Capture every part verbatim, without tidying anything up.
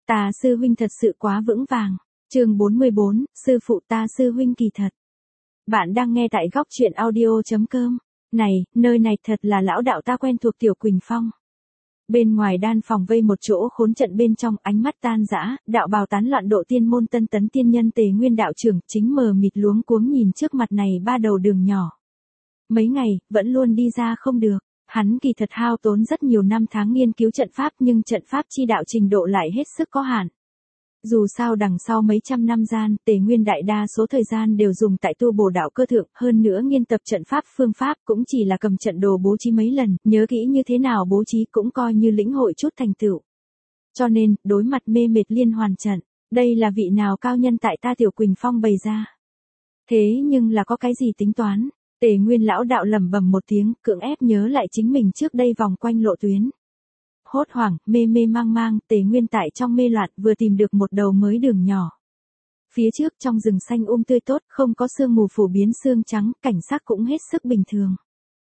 Ta sư huynh thật sự quá vững vàng. Chương bốn mươi bốn, sư phụ ta sư huynh kỳ thật. Bạn đang nghe tại góc truyện audio chấm com. Này, nơi này thật là lão đạo ta quen thuộc Tiểu Quỳnh Phong. Bên ngoài đan phòng vây một chỗ khốn trận, bên trong ánh mắt tan rã, đạo bào tán loạn độ tiên môn tân tấn tiên nhân Tề Nguyên đạo trưởng chính mờ mịt luống cuống nhìn trước mặt này ba đầu đường nhỏ. Mấy ngày, vẫn luôn đi ra không được. Hắn kỳ thật hao tốn rất nhiều năm tháng nghiên cứu trận pháp, nhưng trận pháp chi đạo trình độ lại hết sức có hạn. Dù sao đằng sau mấy trăm năm gian, Tề Nguyên đại đa số thời gian đều dùng tại tu bổ đạo cơ thượng, hơn nữa nghiên tập trận pháp phương pháp cũng chỉ là cầm trận đồ bố trí mấy lần, nhớ kỹ như thế nào bố trí cũng coi như lĩnh hội chút thành tựu. Cho nên, đối mặt mê mệt liên hoàn trận, đây là vị nào cao nhân tại ta Tiểu Quỳnh Phong bày ra. Thế nhưng là có cái gì tính toán? Tề Nguyên lão đạo lẩm bẩm một tiếng, cưỡng ép nhớ lại chính mình trước đây vòng quanh lộ tuyến. Hốt hoảng, mê mê mang mang, Tề Nguyên tại trong mê loạn vừa tìm được một đầu mới đường nhỏ. Phía trước trong rừng xanh um tươi tốt, không có sương mù phổ biến sương trắng, cảnh sắc cũng hết sức bình thường.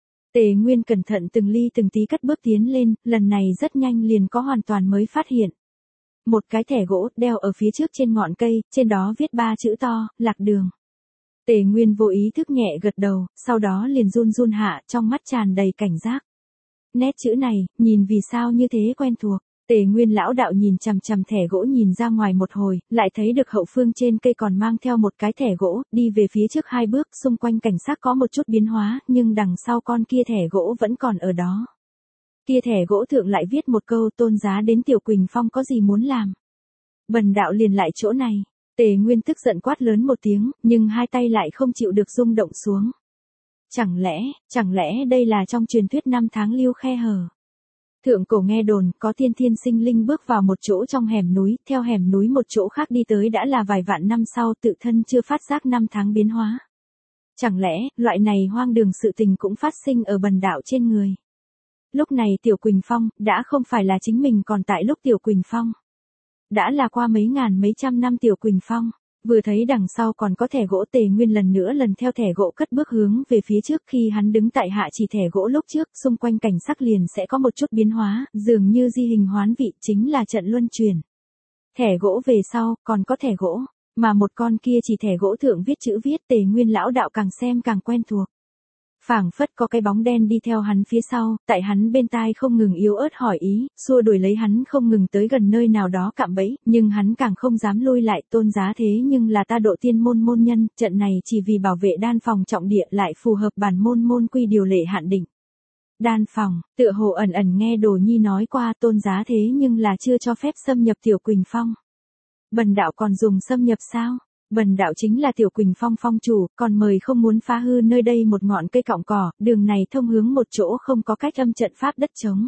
Tề Nguyên cẩn thận từng ly từng tí cất bước tiến lên, lần này rất nhanh liền có hoàn toàn mới phát hiện. Một cái thẻ gỗ đeo ở phía trước trên ngọn cây, trên đó viết ba chữ to, lạc đường. Tề Nguyên vô ý thức nhẹ gật đầu, sau đó liền run run hạ, trong mắt tràn đầy cảnh giác. Nét chữ này, nhìn vì sao như thế quen thuộc. Tề Nguyên lão đạo nhìn chằm chằm thẻ gỗ nhìn ra ngoài một hồi, lại thấy được hậu phương trên cây còn mang theo một cái thẻ gỗ, đi về phía trước hai bước, xung quanh cảnh sắc có một chút biến hóa, nhưng đằng sau con kia thẻ gỗ vẫn còn ở đó. Kia thẻ gỗ thượng lại viết một câu: tôn giá đến Tiểu Quỳnh Phong có gì muốn làm. Bần đạo liền lại chỗ này. Tề Nguyên tức giận quát lớn một tiếng, nhưng hai tay lại không chịu được rung động xuống. Chẳng lẽ, chẳng lẽ đây là trong truyền thuyết năm tháng lưu khe hở. Thượng cổ nghe đồn, có tiên thiên sinh linh bước vào một chỗ trong hẻm núi, theo hẻm núi một chỗ khác đi tới đã là vài vạn năm sau, tự thân chưa phát giác năm tháng biến hóa. Chẳng lẽ, loại này hoang đường sự tình cũng phát sinh ở bần đạo trên người. Lúc này Tiểu Quỳnh Phong, đã không phải là chính mình còn tại lúc Tiểu Quỳnh Phong. Đã là qua mấy ngàn mấy trăm năm Tiểu Quỳnh Phong. Vừa thấy đằng sau còn có thẻ gỗ, Tề Nguyên lần nữa lần theo thẻ gỗ cất bước hướng về phía trước. Khi hắn đứng tại hạ chỉ thẻ gỗ lúc trước, xung quanh cảnh sắc liền sẽ có một chút biến hóa, dường như di hình hoán vị, chính là trận luân chuyển. Thẻ gỗ về sau, còn có thẻ gỗ, mà một con kia chỉ thẻ gỗ thượng viết chữ viết, Tề Nguyên lão đạo càng xem càng quen thuộc. Phảng phất có cái bóng đen đi theo hắn phía sau, tại hắn bên tai không ngừng yếu ớt hỏi ý, xua đuổi lấy hắn không ngừng tới gần nơi nào đó cạm bẫy, nhưng hắn càng không dám lui lại. Tôn giá thế nhưng là ta độ tiên môn môn nhân, trận này chỉ vì bảo vệ đan phòng trọng địa, lại phù hợp bản môn môn quy điều lệ hạn định. Đan phòng, tựa hồ ẩn ẩn nghe Đồ Nhi nói qua, tôn giá thế nhưng là chưa cho phép xâm nhập Tiểu Quỳnh Phong. Bần đạo còn dùng xâm nhập sao? Bần đạo chính là Tiểu Quỳnh Phong phong chủ, còn mời không muốn phá hư nơi đây một ngọn cây cọng cỏ, đường này thông hướng một chỗ không có cách âm trận pháp đất trống.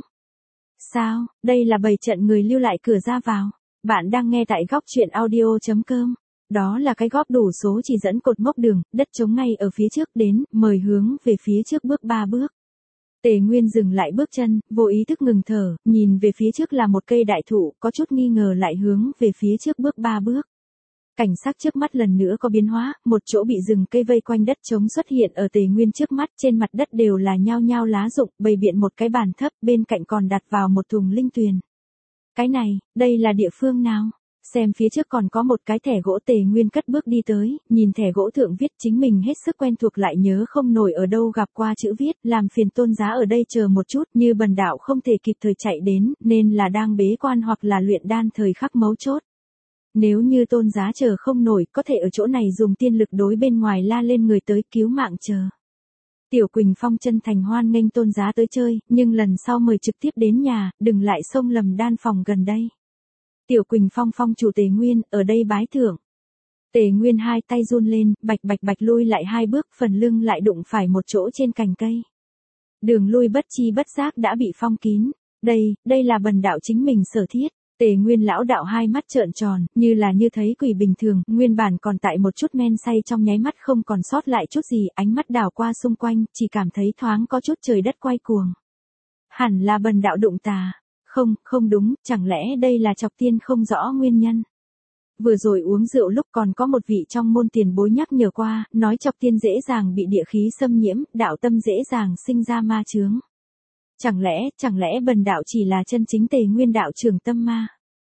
Sao, đây là bày trận người lưu lại cửa ra vào. Bạn đang nghe tại góc truyện audio chấm com. Đó là cái góp đủ số chỉ dẫn cột mốc đường, đất trống ngay ở phía trước, đến, mời hướng về phía trước bước ba bước. Tề Nguyên dừng lại bước chân, vô ý thức ngừng thở, nhìn về phía trước là một cây đại thụ, có chút nghi ngờ lại hướng về phía trước bước ba bước. Cảnh sắc trước mắt lần nữa có biến hóa, một chỗ bị rừng cây vây quanh đất trống xuất hiện ở Tề Nguyên trước mắt, trên mặt đất đều là nhao nhao lá rụng, bày biện một cái bàn thấp, bên cạnh còn đặt vào một thùng linh tuyền. Cái này, đây là địa phương nào? Xem phía trước còn có một cái thẻ gỗ. Tề Nguyên cất bước đi tới, nhìn thẻ gỗ thượng viết chính mình hết sức quen thuộc lại nhớ không nổi ở đâu gặp qua chữ viết, làm phiền tôn giá ở đây chờ một chút, như bần đạo không thể kịp thời chạy đến, nên là đang bế quan hoặc là luyện đan thời khắc mấu chốt. Nếu như tôn giá chờ không nổi, có thể ở chỗ này dùng tiên lực đối bên ngoài la lên người tới cứu mạng chờ. Tiểu Quỳnh Phong chân thành hoan nghênh tôn giá tới chơi, nhưng lần sau mời trực tiếp đến nhà, đừng lại xông lầm đan phòng gần đây. Tiểu Quỳnh Phong phong chủ Tề Nguyên, ở đây bái thưởng. Tề Nguyên hai tay run lên, bạch bạch bạch lui lại hai bước, phần lưng lại đụng phải một chỗ trên cành cây. Đường lui bất chi bất giác đã bị phong kín. Đây, đây là bần đạo chính mình sở thiết. Tề Nguyên lão đạo hai mắt trợn tròn, như là như thấy quỷ bình thường, nguyên bản còn tại một chút men say trong nháy mắt không còn sót lại chút gì, ánh mắt đảo qua xung quanh, chỉ cảm thấy thoáng có chút trời đất quay cuồng. Hẳn là bần đạo đụng tà. Không, không đúng, chẳng lẽ đây là chọc tiên không rõ nguyên nhân. Vừa rồi uống rượu lúc còn có một vị trong môn tiền bối nhắc nhở qua, nói chọc tiên dễ dàng bị địa khí xâm nhiễm, đạo tâm dễ dàng sinh ra ma chướng. Chẳng lẽ, chẳng lẽ bần đạo chỉ là chân chính Tề Nguyên đạo trưởng tâm ma?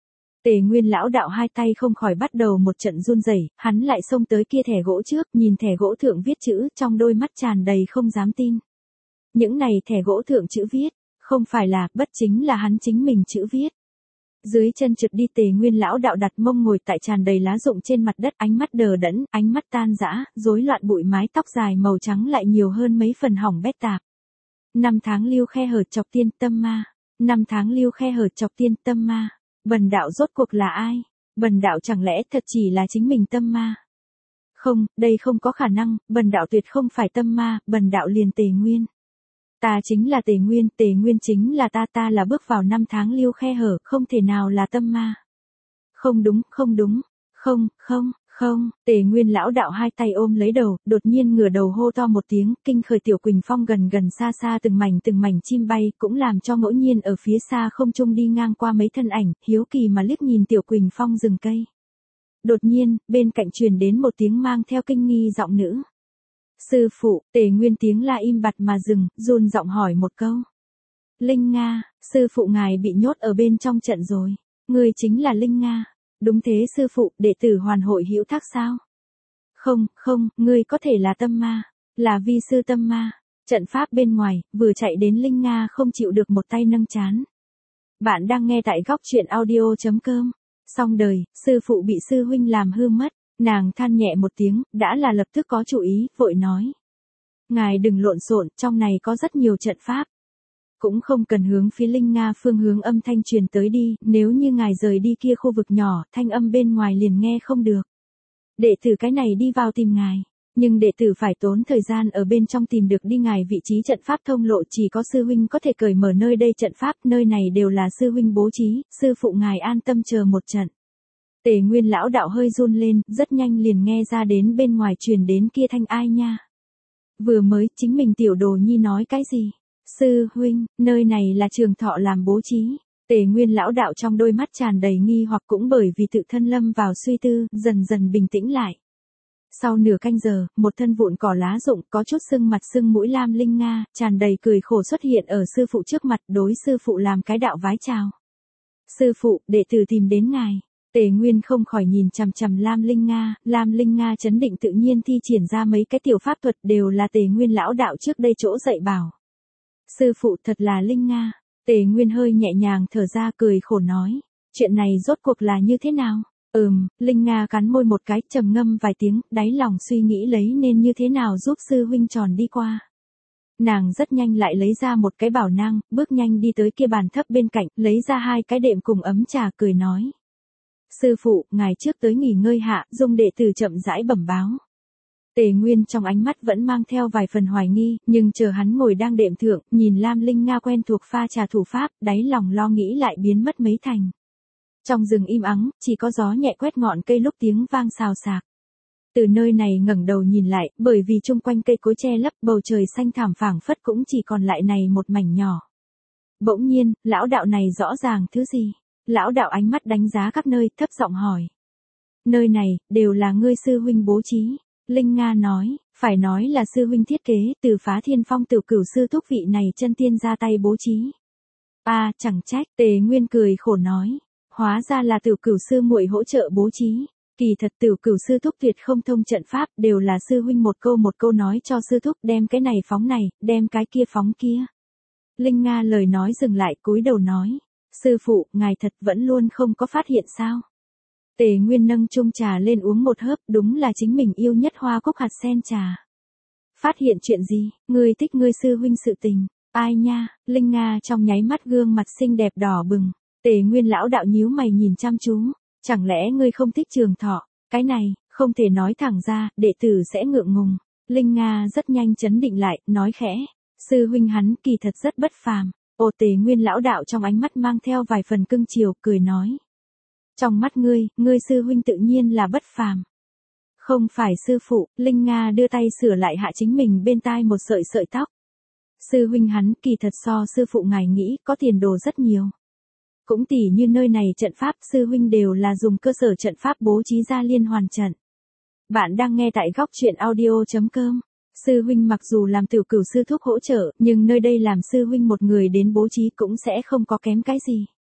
Tề Nguyên lão đạo hai tay không khỏi bắt đầu một trận run rẩy, hắn lại xông tới kia thẻ gỗ trước, nhìn thẻ gỗ thượng viết chữ, trong đôi mắt tràn đầy không dám tin. Những này thẻ gỗ thượng chữ viết, không phải là, bất chính là hắn chính mình chữ viết. Dưới chân trượt đi Tề Nguyên lão đạo đặt mông ngồi tại tràn đầy lá rụng trên mặt đất, ánh mắt đờ đẫn, ánh mắt tan rã, rối loạn bụi mái tóc dài màu trắng lại nhiều hơn mấy phần hỏng bét tạp. Năm tháng lưu khe hở chọc tiên tâm ma, năm tháng lưu khe hở chọc tiên tâm ma, bần đạo rốt cuộc là ai? Bần đạo chẳng lẽ thật chỉ là chính mình tâm ma? Không, đây không có khả năng, bần đạo tuyệt không phải tâm ma, bần đạo liền Tề Nguyên. Ta chính là Tề Nguyên, Tề Nguyên chính là ta, ta là bước vào năm tháng lưu khe hở, không thể nào là tâm ma. Không đúng, không đúng, không, không, không, Tề Nguyên lão đạo hai tay ôm lấy đầu, đột nhiên ngửa đầu hô to một tiếng, kinh khởi Tiểu Quỳnh Phong gần gần xa xa từng mảnh từng mảnh chim bay, cũng làm cho ngẫu nhiên ở phía xa không trung đi ngang qua mấy thân ảnh, hiếu kỳ mà liếc nhìn Tiểu Quỳnh Phong rừng cây. Đột nhiên, bên cạnh truyền đến một tiếng mang theo kinh nghi giọng nữ. Sư phụ, Tề Nguyên tiếng la im bặt mà dừng, run giọng hỏi một câu. Linh Nga, sư phụ ngài bị nhốt ở bên trong trận rồi. Ngươi chính là Linh Nga. Đúng thế sư phụ, đệ tử hoàn hội hữu thác sao? Không, không, ngươi có thể là tâm ma. Là vi sư tâm ma. Trận pháp bên ngoài, vừa chạy đến Linh Nga không chịu được một tay nâng chán. Bạn đang nghe tại góc truyện audio chấm com. Xong đời, sư phụ bị sư huynh làm hư mất. Nàng than nhẹ một tiếng, đã là lập tức có chủ ý, vội nói. Ngài đừng lộn xộn, trong này có rất nhiều trận pháp. Cũng không cần hướng phía Linh Nga phương hướng âm thanh truyền tới đi, nếu như ngài rời đi kia khu vực nhỏ, thanh âm bên ngoài liền nghe không được. Đệ tử cái này đi vào tìm ngài, nhưng đệ tử phải tốn thời gian ở bên trong tìm được đi ngài vị trí trận pháp thông lộ, chỉ có sư huynh có thể cởi mở nơi đây trận pháp, nơi này đều là sư huynh bố trí, sư phụ ngài an tâm chờ một trận. Tề Nguyên lão đạo hơi run lên, rất nhanh liền nghe ra đến bên ngoài truyền đến kia thanh ai nha. Vừa mới, chính mình tiểu đồ nhi nói cái gì? Sư huynh, nơi này là trường thọ làm bố trí. Tề Nguyên lão đạo trong đôi mắt tràn đầy nghi hoặc cũng bởi vì tự thân lâm vào suy tư, dần dần bình tĩnh lại. Sau nửa canh giờ, một thân vụn cỏ lá rụng, có chút sưng mặt sưng mũi lam Linh Nga, tràn đầy cười khổ xuất hiện ở sư phụ trước mặt, đối sư phụ làm cái đạo vái chào. Sư phụ, đệ tử tìm đến ngài. Tề Nguyên không khỏi nhìn chằm chằm Lam Linh Nga, Lam Linh Nga chấn định tự nhiên thi triển ra mấy cái tiểu pháp thuật đều là Tề Nguyên lão đạo trước đây chỗ dạy bảo. Sư phụ thật là Linh Nga. Tề Nguyên hơi nhẹ nhàng thở ra cười khổ nói. Chuyện này rốt cuộc là như thế nào? Ừm, Linh Nga cắn môi một cái trầm ngâm vài tiếng, đáy lòng suy nghĩ lấy nên như thế nào giúp sư huynh tròn đi qua. Nàng rất nhanh lại lấy ra một cái bảo nang, bước nhanh đi tới kia bàn thấp bên cạnh, lấy ra hai cái đệm cùng ấm trà cười nói. Sư phụ, ngài trước tới nghỉ ngơi hạ, dung đệ tử chậm rãi bẩm báo. Tề Nguyên trong ánh mắt vẫn mang theo vài phần hoài nghi, nhưng chờ hắn ngồi đang đệm thượng, nhìn Lam Linh Nga quen thuộc pha trà thủ pháp, đáy lòng lo nghĩ lại biến mất mấy thành. Trong rừng im ắng, chỉ có gió nhẹ quét ngọn cây lúc tiếng vang xào xạc. Từ nơi này ngẩng đầu nhìn lại, bởi vì chung quanh cây cối che lấp, bầu trời xanh thảm phảng phất cũng chỉ còn lại này một mảnh nhỏ. Bỗng nhiên, lão đạo này rõ ràng thứ gì? Lão đạo ánh mắt đánh giá các nơi, thấp giọng hỏi. Nơi này, đều là ngươi sư huynh bố trí. Linh Nga nói, phải nói là sư huynh thiết kế, từ Phá Thiên Phong tiểu cửu sư thúc vị này chân tiên ra tay bố trí. À, chẳng trách, Tề Nguyên cười khổ nói. Hóa ra là tiểu cửu sư muội hỗ trợ bố trí. Kỳ thật tiểu cửu sư thúc tuyệt không thông trận pháp, đều là sư huynh một câu một câu nói cho sư thúc đem cái này phóng này, đem cái kia phóng kia. Linh Nga lời nói dừng lại cúi đầu nói. Sư phụ, ngài thật vẫn luôn không có phát hiện sao? Tề Nguyên nâng chung trà lên uống một hớp, đúng là chính mình yêu nhất hoa cúc hạt sen trà. Phát hiện chuyện gì? Ngươi thích ngươi sư huynh sự tình. Ai nha? Linh Nga trong nháy mắt gương mặt xinh đẹp đỏ bừng. Tề Nguyên lão đạo nhíu mày nhìn chăm chú. Chẳng lẽ ngươi không thích Trường Thọ? Cái này, không thể nói thẳng ra, đệ tử sẽ ngượng ngùng. Linh Nga rất nhanh chấn định lại, nói khẽ. Sư huynh hắn kỳ thật rất bất phàm. Ồ, Tề Nguyên lão đạo trong ánh mắt mang theo vài phần cưng chiều, cười nói. Trong mắt ngươi, ngươi sư huynh tự nhiên là bất phàm. Không phải sư phụ, Linh Nga đưa tay sửa lại hạ chính mình bên tai một sợi sợi tóc. Sư huynh hắn kỳ thật so sư phụ ngài nghĩ có tiền đồ rất nhiều. Cũng tỉ như nơi này trận pháp sư huynh đều là dùng cơ sở trận pháp bố trí ra liên hoàn trận. Bạn đang nghe tại góc truyện audio chấm com. Sư huynh mặc dù làm tiểu cửu sư thúc hỗ trợ, nhưng nơi đây làm sư huynh một người đến bố trí cũng sẽ không có kém cái gì.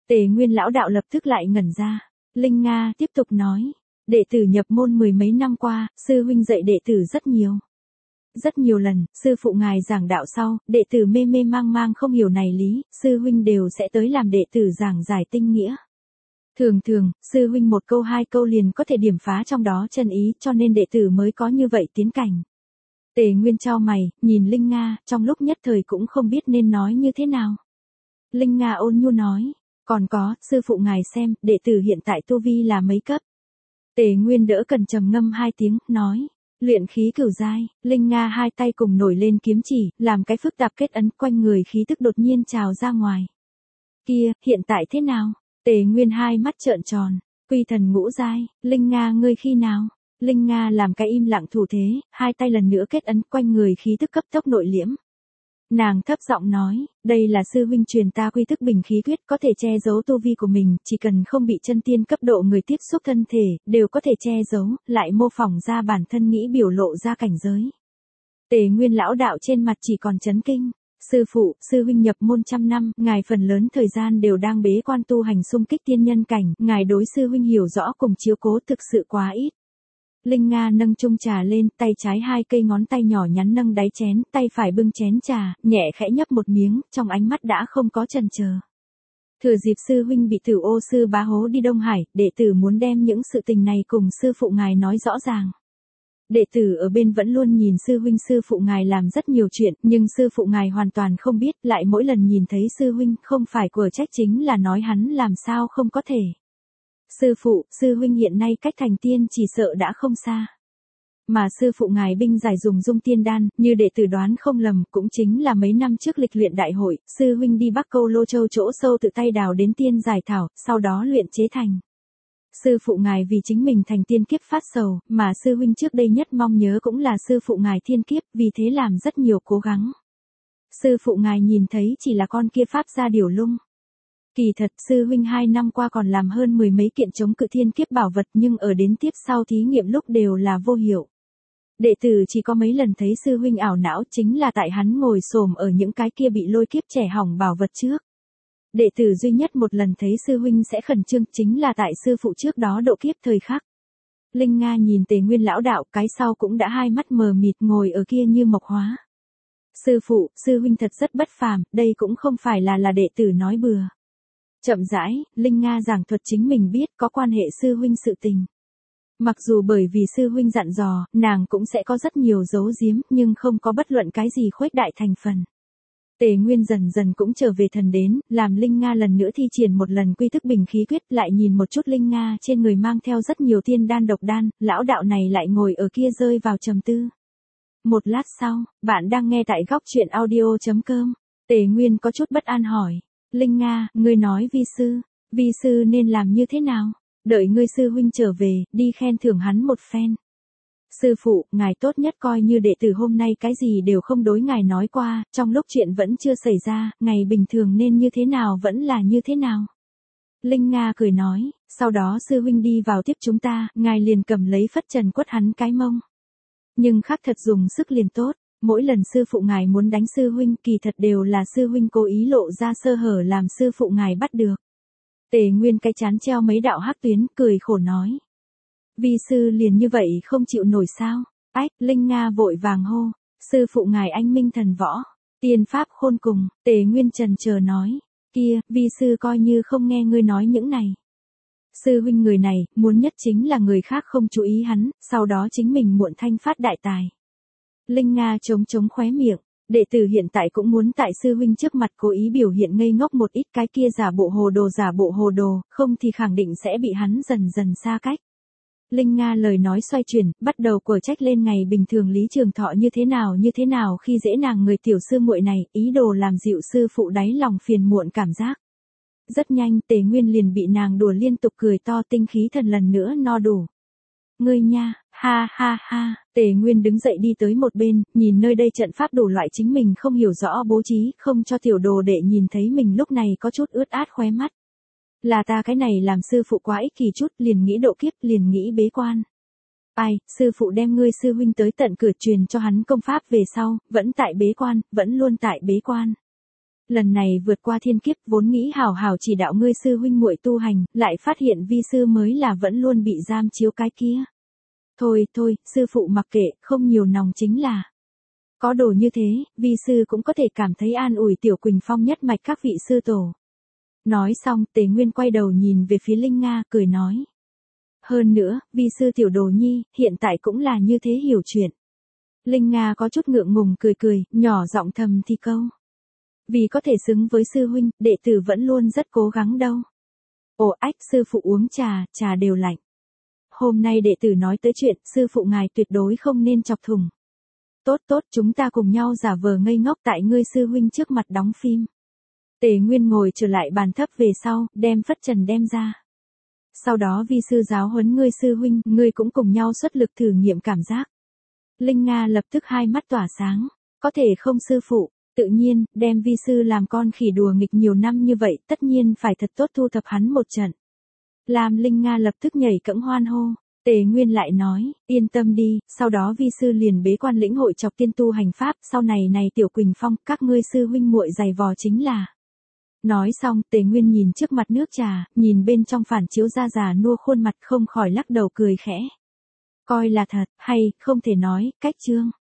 Tề Nguyên lão đạo lập tức lại ngẩn ra. Linh Nga tiếp tục nói, đệ tử nhập môn mười mấy năm qua, sư huynh dạy đệ tử rất nhiều. Rất nhiều lần, sư phụ ngài giảng đạo sau, đệ tử mê mê mang mang không hiểu này lý, sư huynh đều sẽ tới làm đệ tử giảng giải tinh nghĩa. Thường thường, sư huynh một câu hai câu liền có thể điểm phá trong đó chân ý, cho nên đệ tử mới có như vậy tiến cảnh. Tề Nguyên chau mày, nhìn Linh Nga, trong lúc nhất thời cũng không biết nên nói như thế nào. Linh Nga ôn nhu nói, còn có, sư phụ ngài xem, đệ tử hiện tại tu vi là mấy cấp. Tề Nguyên đỡ cần trầm ngâm hai tiếng, nói, luyện khí cửu giai. Linh Nga hai tay cùng nổi lên kiếm chỉ, làm cái phức tạp kết ấn, quanh người khí tức đột nhiên trào ra ngoài. Kia, hiện tại thế nào? Tề Nguyên hai mắt trợn tròn, quy thần ngũ giai. Linh Nga ngươi khi nào? Linh Nga làm cái im lặng thủ thế, hai tay lần nữa kết ấn, quanh người khí tức cấp tốc nội liễm. Nàng thấp giọng nói, đây là sư huynh truyền ta quy tức bình khí quyết, có thể che giấu tu vi của mình, chỉ cần không bị chân tiên cấp độ người tiếp xúc thân thể, đều có thể che giấu, lại mô phỏng ra bản thân nghĩ biểu lộ ra cảnh giới. Tề Nguyên lão đạo trên mặt chỉ còn chấn kinh. Sư phụ, sư huynh nhập môn trăm năm, ngài phần lớn thời gian đều đang bế quan tu hành xung kích tiên nhân cảnh, ngài đối sư huynh hiểu rõ cùng chiếu cố thực sự quá ít. Linh Nga nâng chung trà lên, tay trái hai cây ngón tay nhỏ nhắn nâng đáy chén, tay phải bưng chén trà, nhẹ khẽ nhấp một miếng, trong ánh mắt đã không có chần chờ. Thừa dịp sư huynh bị Tử Ô sư bá hố đi Đông Hải, đệ tử muốn đem những sự tình này cùng sư phụ ngài nói rõ ràng. Đệ tử ở bên vẫn luôn nhìn sư huynh sư phụ ngài làm rất nhiều chuyện, nhưng sư phụ ngài hoàn toàn không biết, lại mỗi lần nhìn thấy sư huynh không phải của trách chính là nói hắn làm sao không có thể. Sư phụ, sư huynh hiện nay cách thành tiên chỉ sợ đã không xa. Mà sư phụ ngài binh giải dùng dung tiên đan, như đệ tử đoán không lầm, cũng chính là mấy năm trước lịch luyện đại hội, sư huynh đi Bắc Câu Lô Châu chỗ sâu tự tay đào đến tiên giải thảo, sau đó luyện chế thành. Sư phụ ngài vì chính mình thành tiên kiếp phát sầu, mà sư huynh trước đây nhất mong nhớ cũng là sư phụ ngài thiên kiếp, vì thế làm rất nhiều cố gắng. Sư phụ ngài nhìn thấy chỉ là con kia pháp ra điểu lung. Kỳ thật, sư huynh hai năm qua còn làm hơn mười mấy kiện chống cự thiên kiếp bảo vật, nhưng ở đến tiếp sau thí nghiệm lúc đều là vô hiệu. Đệ tử chỉ có mấy lần thấy sư huynh ảo não, chính là tại hắn ngồi xổm ở những cái kia bị lôi kiếp trẻ hỏng bảo vật trước. Đệ tử duy nhất một lần thấy sư huynh sẽ khẩn trương, chính là tại sư phụ trước đó độ kiếp thời khắc. Linh Nga nhìn Tề Nguyên lão đạo, cái sau cũng đã hai mắt mờ mịt ngồi ở kia như mộc hóa. Sư phụ, sư huynh thật rất bất phàm, đây cũng không phải là là đệ tử nói bừa. Chậm rãi, Linh Nga giảng thuật chính mình biết có quan hệ sư huynh sự tình. Mặc dù bởi vì sư huynh dặn dò, nàng cũng sẽ có rất nhiều giấu giếm, nhưng không có bất luận cái gì khuếch đại thành phần. Tề Nguyên dần dần cũng trở về thần đến, làm Linh Nga lần nữa thi triển một lần quy thức bình khí quyết, lại nhìn một chút Linh Nga trên người mang theo rất nhiều tiên đan độc đan, lão đạo này lại ngồi ở kia rơi vào trầm tư. Một lát sau, bạn đang nghe tại góc truyện audio chấm com. Tề Nguyên có chút bất an hỏi. Linh Nga, ngươi nói vi sư, vi sư nên làm như thế nào? Đợi ngươi sư huynh trở về, đi khen thưởng hắn một phen. Sư phụ, ngài tốt nhất coi như đệ tử hôm nay cái gì đều không đối ngài nói qua, trong lúc chuyện vẫn chưa xảy ra, ngày bình thường nên như thế nào vẫn là như thế nào. Linh Nga cười nói, sau đó sư huynh đi vào tiếp chúng ta, ngài liền cầm lấy phất trần quất hắn cái mông. Nhưng khác thật dùng sức liền tốt, mỗi lần sư phụ ngài muốn đánh sư huynh kỳ thật đều là sư huynh cố ý lộ ra sơ hở làm sư phụ ngài bắt được. Tề Nguyên cái chán treo mấy đạo hắc tuyến, cười khổ nói. Vi sư liền như vậy không chịu nổi sao? Ách, Linh Nga vội vàng hô. Sư phụ ngài anh minh thần võ. Tiên pháp khôn cùng, Tề Nguyên trần chờ nói. Kia, vi sư coi như không nghe ngươi nói những này. Sư huynh người này, muốn nhất chính là người khác không chú ý hắn, sau đó chính mình muộn thanh phát đại tài. Linh Nga chống chống khóe miệng. Đệ tử hiện tại cũng muốn tại sư huynh trước mặt cố ý biểu hiện ngây ngốc một ít, cái kia giả bộ hồ đồ giả bộ hồ đồ, không thì khẳng định sẽ bị hắn dần dần xa cách. Linh Nga lời nói xoay chuyển, bắt đầu quở trách lên ngày bình thường Lý Trường Thọ như thế nào như thế nào khi dễ nàng người tiểu sư muội này, ý đồ làm dịu sư phụ đáy lòng phiền muộn cảm giác. Rất nhanh, Tề Nguyên liền bị nàng đùa liên tục cười to, tinh khí thần lần nữa no đủ. Ngươi nha, ha ha ha, Tề Nguyên đứng dậy đi tới một bên, nhìn nơi đây trận pháp đủ loại chính mình không hiểu rõ bố trí, không cho tiểu đồ đệ nhìn thấy mình lúc này có chút ướt át khóe mắt. Là ta cái này làm sư phụ quá ích kỳ chút, liền nghĩ độ kiếp, liền nghĩ bế quan. Ai, sư phụ đem ngươi sư huynh tới tận cửa truyền cho hắn công pháp về sau, vẫn tại bế quan, vẫn luôn tại bế quan. Lần này vượt qua thiên kiếp vốn nghĩ hảo hảo chỉ đạo ngươi sư huynh muội tu hành, lại phát hiện vi sư mới là vẫn luôn bị giam chiếu cái kia. Thôi, thôi, sư phụ mặc kệ, không nhiều nòng chính là. Có đồ như thế, vi sư cũng có thể cảm thấy an ủi Tiểu Quỳnh Phong nhất mạch các vị sư tổ. Nói xong, Tề Nguyên quay đầu nhìn về phía Linh Nga, cười nói. Hơn nữa, vi sư tiểu đồ nhi, hiện tại cũng là như thế hiểu chuyện. Linh Nga có chút ngượng ngùng cười cười, nhỏ giọng thầm thì câu. Vì có thể xứng với sư huynh, đệ tử vẫn luôn rất cố gắng đâu. Ồ ách, sư phụ uống trà, trà đều lạnh. Hôm nay đệ tử nói tới chuyện, sư phụ ngài tuyệt đối không nên chọc thùng. Tốt tốt, chúng ta cùng nhau giả vờ ngây ngốc tại ngươi sư huynh trước mặt đóng phim. Tề Nguyên ngồi trở lại bàn thấp về sau, đem phất trần đem ra. Sau đó vi sư giáo huấn ngươi sư huynh, ngươi cũng cùng nhau xuất lực thử nghiệm cảm giác. Linh Nga lập tức hai mắt tỏa sáng, có thể không sư phụ, tự nhiên, đem vi sư làm con khỉ đùa nghịch nhiều năm như vậy, tất nhiên phải thật tốt thu thập hắn một trận. Làm Linh Nga lập tức nhảy cẫng hoan hô. Tề Nguyên lại nói, yên tâm đi, sau đó vi sư liền bế quan lĩnh hội chọc tiên tu hành pháp, sau này này Tiểu Quỳnh Phong, các ngươi sư huynh muội giày vò chính là. Nói xong, Tề Nguyên nhìn trước mặt nước trà, nhìn bên trong phản chiếu ra già nua khuôn mặt không khỏi lắc đầu cười khẽ. Coi là thật, hay, không thể nói, cách chương.